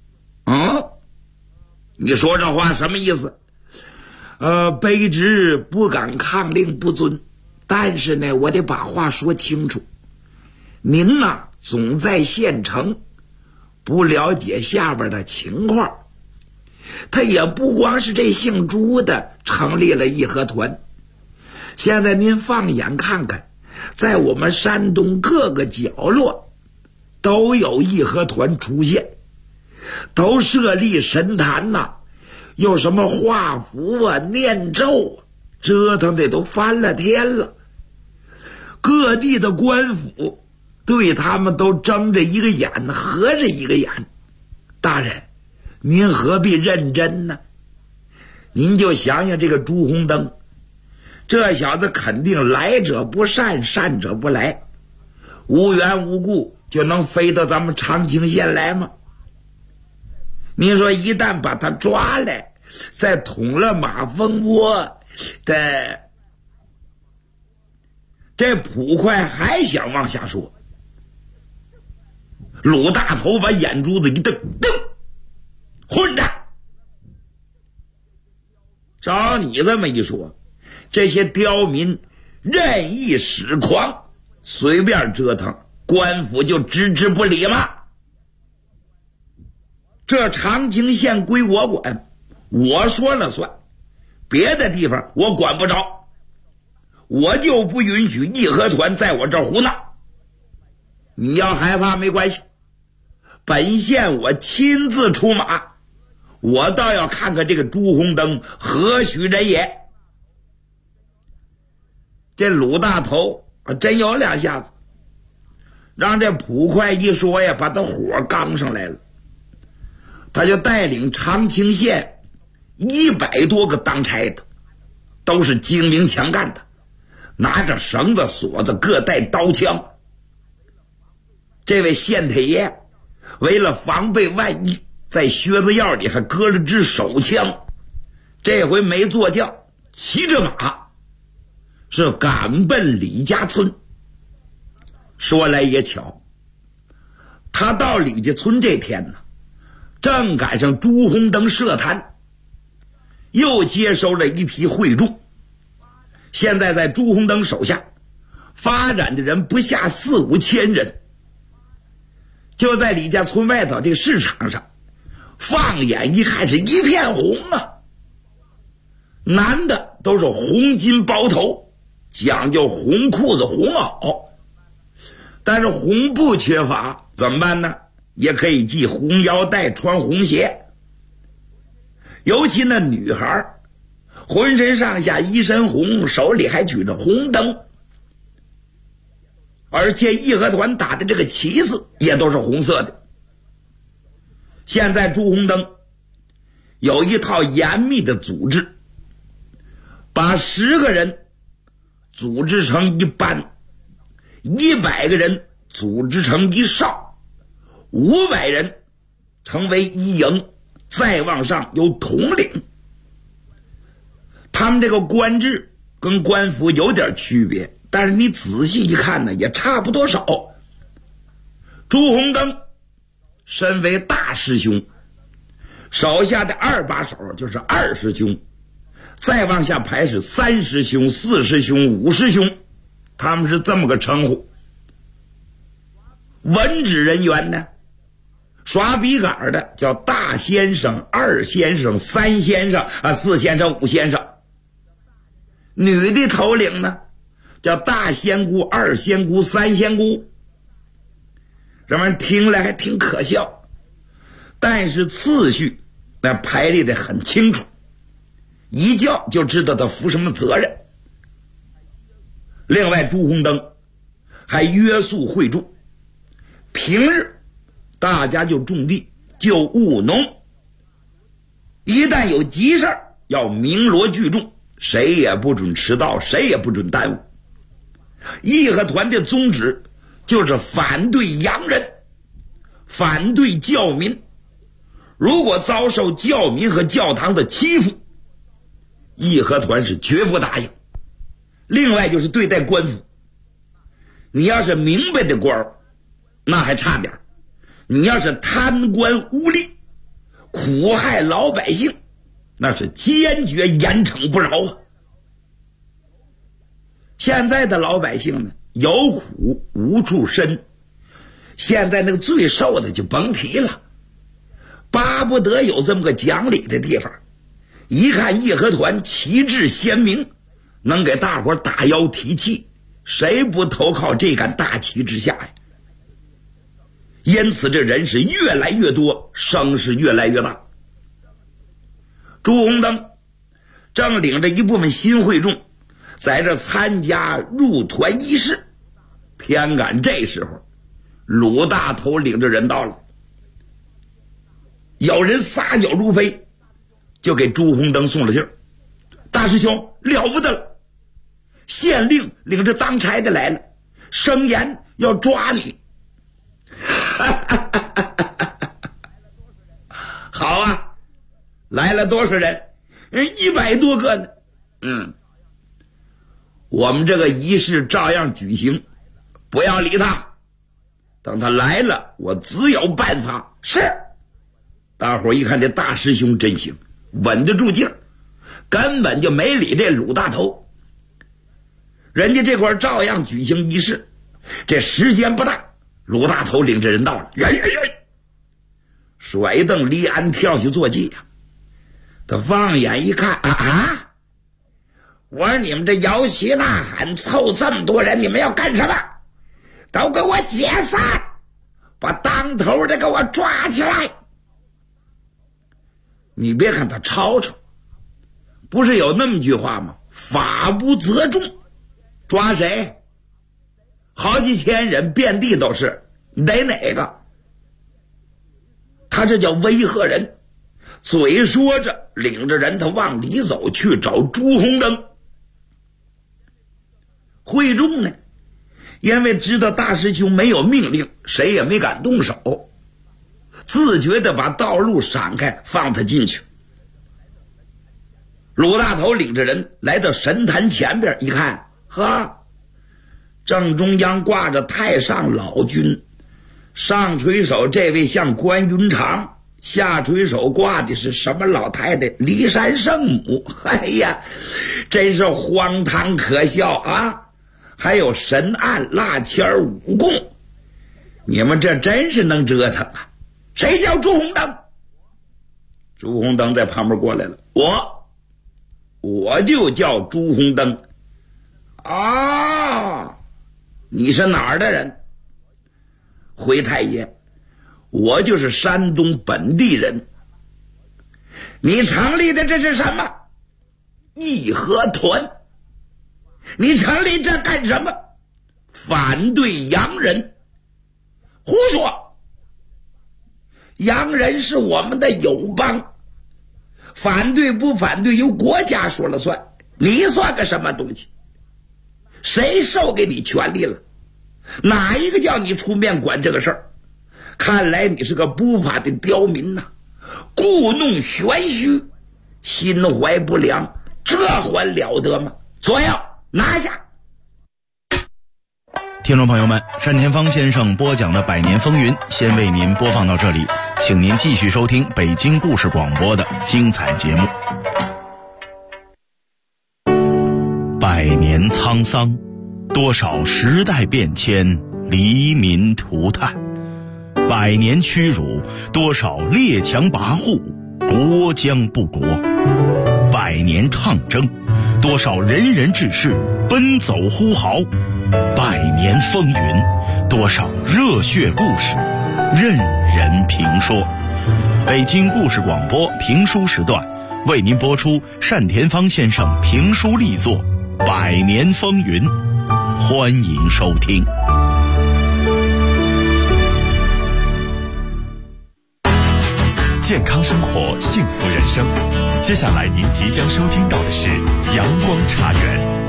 你说这话什么意思？卑职不敢抗令不遵，但是呢，我得把话说清楚。您呐，总在县城，不了解下边的情况。他也不光是这姓朱的成立了义和团，现在您放眼看看，在我们山东各个角落都有义和团出现，都设立神坛呐， 有什么画符啊、念咒啊，折腾的都翻了天了。各地的官府对他们都睁着一个眼合着一个眼。大人，您何必认真呢？您就想想这个朱红灯，这小子肯定来者不善，善者不来，无缘无故就能飞到咱们长清县来吗？您说一旦把他抓来，再捅了马蜂窝的，这捕快还想往下说。鲁大头把眼珠子一瞪，混蛋！照你这么一说，这些刁民任意使狂，随便折腾，官府就置之不理吗？这长清县归我管，我说了算，别的地方我管不着，我就不允许义和团在我这儿胡闹。你要害怕没关系，本县我亲自出马，我倒要看看这个朱红灯何许人也。这鲁大头真有两下子，让这捕快一说呀，把他火刚上来了。他就带领长清县100多个当差的，都是精明强干的，拿着绳子锁子，各带刀枪。这位县太爷为了防备万一，在靴子腰里还搁了支手枪，这回没坐轿，骑着马是赶奔李家村。说来也巧，他到李家村这天呢，正赶上朱红灯设坛，又接收了一批会众。现在在朱红灯手下发展的人不下4、5千人。就在李家村外头这个市场上，放眼一看是一片红啊，男的都是红巾包头，讲究红裤子红袄，但是红布缺乏，怎么办呢？也可以系红腰带，穿红鞋。尤其那女孩浑身上下一身红，手里还举着红灯，而且义和团打的这个旗子也都是红色的。现在朱红灯有一套严密的组织，把10个人组织成一班，100个人组织成一哨，500人成为一营，再往上有统领。他们这个官制跟官府有点区别，但是你仔细一看呢，也差不多少。朱红灯身为大师兄，手下的2把手就是2师兄，再往下排是3师兄、4师兄、5师兄，他们是这么个称呼。文职人员呢，刷笔杆的叫大先生、2先生、3先生4先生、5先生。女的头领呢叫大仙姑、2仙姑、3仙姑。这玩意儿听来还挺可笑，但是次序那排列的很清楚，一叫就知道他负什么责任。另外朱红灯还约束会众，平日大家就种地就务农，一旦有急事要鸣锣聚众，谁也不准迟到，谁也不准耽误。义和团的宗旨就是反对洋人，反对教民。如果遭受教民和教堂的欺负，义和团是绝不答应。另外就是对待官府，你要是明白的官那还差点，你要是贪官污吏，苦害老百姓，那是坚决严惩不饶啊。现在的老百姓呢，有苦无处伸，现在那个最受的就甭提了，巴不得有这么个讲理的地方。一看义和团旗帜鲜明，能给大伙打腰提气，谁不投靠这杆大旗之下呀？因此这人是越来越多，声势越来越大。 朱鸿登正领着一部分新会众在这参加入团仪式，偏赶这时候鲁大头领着人到了，有人撒脚如飞，就给朱鸿登送了信儿：大师兄了不得了，县令领着当差的来了，声言要抓你。好啊，来了多少人？100多个呢。我们这个仪式照样举行，不要理他，等他来了我自有办法。是。大伙儿一看这大师兄真行，稳得住劲儿，根本就没理这鲁大头。人家这块照样举行仪式，这时间不大，鲁大头领着人到了，甩蹬离鞍跳下坐骑呀。他放眼一看我说你们这摇旗呐喊凑这么多人，你们要干什么？都给我解散，把当头的给我抓起来。你别看他吵吵，不是有那么句话吗？法不责众。抓谁？好几千人遍地都是，你逮哪个？他这叫威吓人，嘴说着领着人他往里走去找朱鸿登。会众呢，因为知道大师兄没有命令，谁也没敢动手，自觉地把道路闪开，放他进去。鲁大头领着人来到神坛前边一看，正中央挂着太上老君，上垂手这位像关云长，下垂手挂的是什么老太太？骊山圣母。哎呀，真是荒唐可笑啊！还有神案、蜡签、武功，你们这真是能折腾啊！谁叫朱鸿登？朱鸿登在旁边过来了，我就叫朱鸿登。你是哪儿的人？回太爷，我就是山东本地人。你成立的这是什么？义和团。你成立这干什么？反对洋人。胡说！洋人是我们的友邦，反对不反对由国家说了算，你算个什么东西？谁授给你权利了？哪一个叫你出面管这个事儿？看来你是个不法的刁民呐，故弄玄虚，心怀不良，这还了得吗？左右拿下！ 听众朋友们，单田芳先生播讲的《百年风云》先为您播放到这里，请您继续收听北京故事广播的精彩节目。100年沧桑，多少时代变迁，黎民涂炭；100年屈辱，多少列强跋扈，国将不国；100年抗争，多少仁人志士奔走呼号；100年风云，多少热血故事任人评说。北京故事广播评书时段为您播出单田芳先生评书力作《100年风云》，欢迎收听。 健康生活，幸福人生。接下来您即将收听到的是阳光茶园。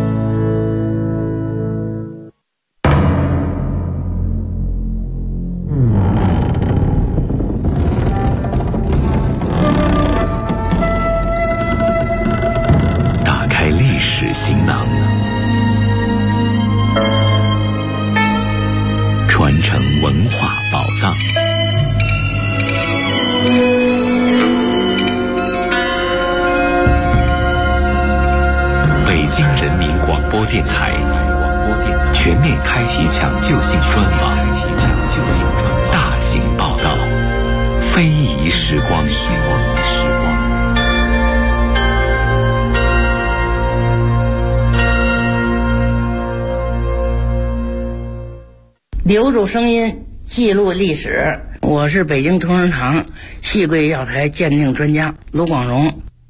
打开历史行囊，传承文化宝藏。北京人民广播电台全面开启抢救性专访，大型报道，非遗时光。 留住声音，记录历史。我是北京同仁堂气柜药材鉴定专家卢广荣。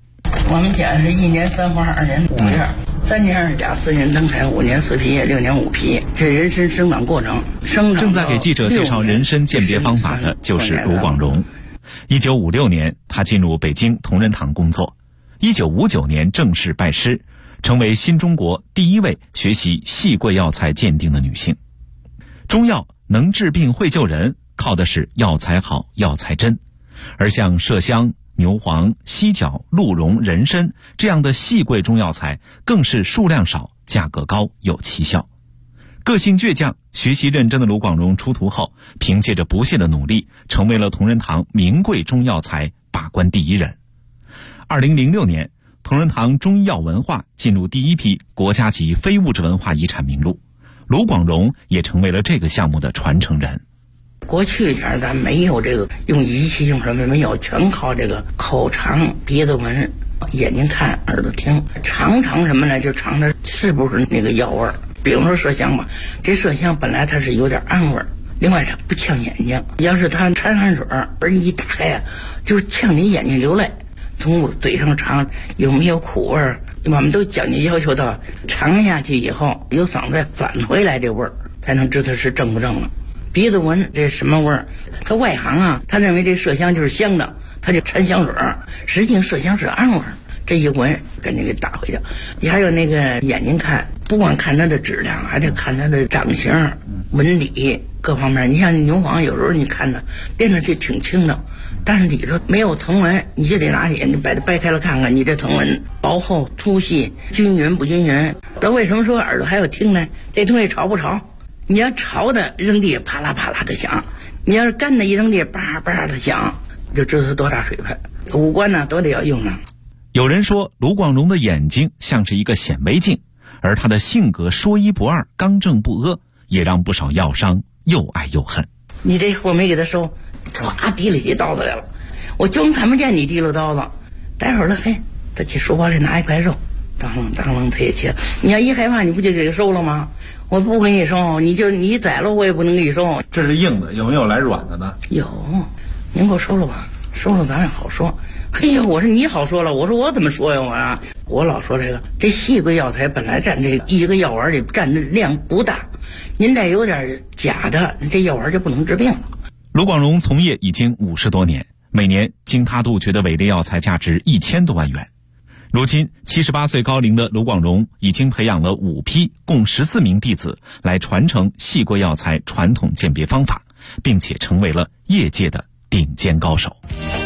我们家是1年3花2年5月，3年2甲4年登产5年4批6年5批，这人参生长过程。 正在给记者介绍人参鉴别方法的就是卢广荣。1956年，他进入北京同仁堂工作。1959年正式拜师，成为新中国第一位学习细桂药材鉴定的女性。中药能治病会救人，靠的是药材好、药材真。而像麝香、牛黄、犀角、鹿茸、人参这样的细桂中药材，更是数量少、价格高、有奇效。个性倔强、学习认真的卢广荣出徒后，凭借着不懈的努力，成为了同仁堂名贵中药材把关第一人。2006年，同仁堂中医药文化进入第一批国家级非物质文化遗产名录，卢广荣也成为了这个项目的传承人。 过去前咱没有这个用仪器用什么没有，全靠这个口尝、鼻子闻、眼睛看、耳朵听，尝什么呢？就尝它是不是那个药味儿。比如说麝香吧，这麝香本来它是有点暗味儿，另外它不呛眼睛，要是它掺汗水而你一打开啊，就呛你眼睛流泪。从嘴上尝有没有苦味儿，我们都讲究要求到尝下去以后由嗓子再返回来这味儿，才能知道是正不正了。鼻子闻这什么味儿？他外行啊，他认为这麝香就是香的，他就掺香水儿，实际上麝香是暗味儿。这一闻赶紧给打回去。你还有那个眼睛看，不光看它的质量，还得看它的长形、纹理各方面。你像牛黄，有时候你看它练的就挺轻的，但是里头没有藤纹，你就得拿眼睛把它掰开了看看，你这藤纹薄厚、粗细、均匀不均匀。那为什么说耳朵还有听呢？这东西潮不潮？你要潮的扔地啪啦啪啦的响，你要是干的一扔地叭叭的响，就知道它多大水分。五官呢都得要用上。 有人说卢广荣的眼睛像是一个显微镜，而他的性格说一不二、刚正不阿，也让不少药商又爱又恨。 你这货没给他收，唰提了起刀子来了，我就看不见你提溜刀子。待会儿了，嘿，他去书包里拿一块肉，当啷他也切。你要一害怕，你不就给他收了吗？我不给你收，你宰了我也不能给你收。 这是硬的，有没有来软的呢？ 有，您给我收了吧，收了咱也好说。嘿呀，我说你好说了，我说我怎么说呀我老说这细桂药材本来占这一个药丸里占的量不大，您再有点假的，这药丸就不能治病了。 卢广荣从业已经50多年，每年经他杜绝的伪劣药材价值1000多万元。如今78岁高龄的卢广荣已经培养了5批共14名弟子来传承细桂药材传统鉴别方法，并且成为了业界的顶尖高手。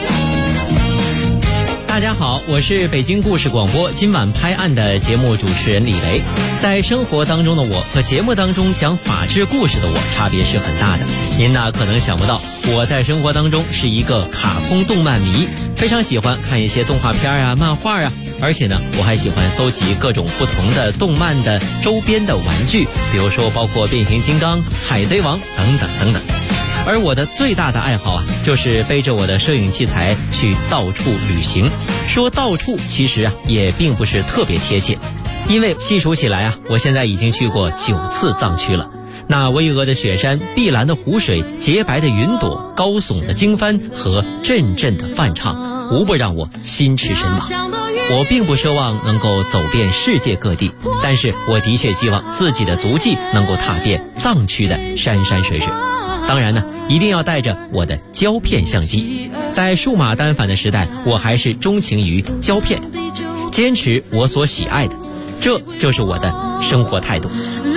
大家好，我是北京故事广播今晚拍案的节目主持人李雷。在生活当中的我和节目当中讲法治故事的我差别是很大的。您呢可能想不到，我在生活当中是一个卡通动漫迷，非常喜欢看一些动画片啊、漫画啊，而且呢我还喜欢搜集各种不同的动漫的周边的玩具，比如说包括变形金刚、海贼王等等等等。而我的最大的爱好啊，就是背着我的摄影器材去到处旅行。说到处其实啊也并不是特别贴切，因为细数起来啊，我现在已经去过9次藏区了。那巍峨的雪山、碧蓝的湖水、洁白的云朵、高耸的经幡和阵阵的梵唱，无不让我心驰神往。我并不奢望能够走遍世界各地，但是我的确希望自己的足迹能够踏遍藏区的山山水水。当然呢，一定要带着我的胶片相机。在数码单反的时代，我还是钟情于胶片，坚持我所喜爱的，这就是我的生活态度。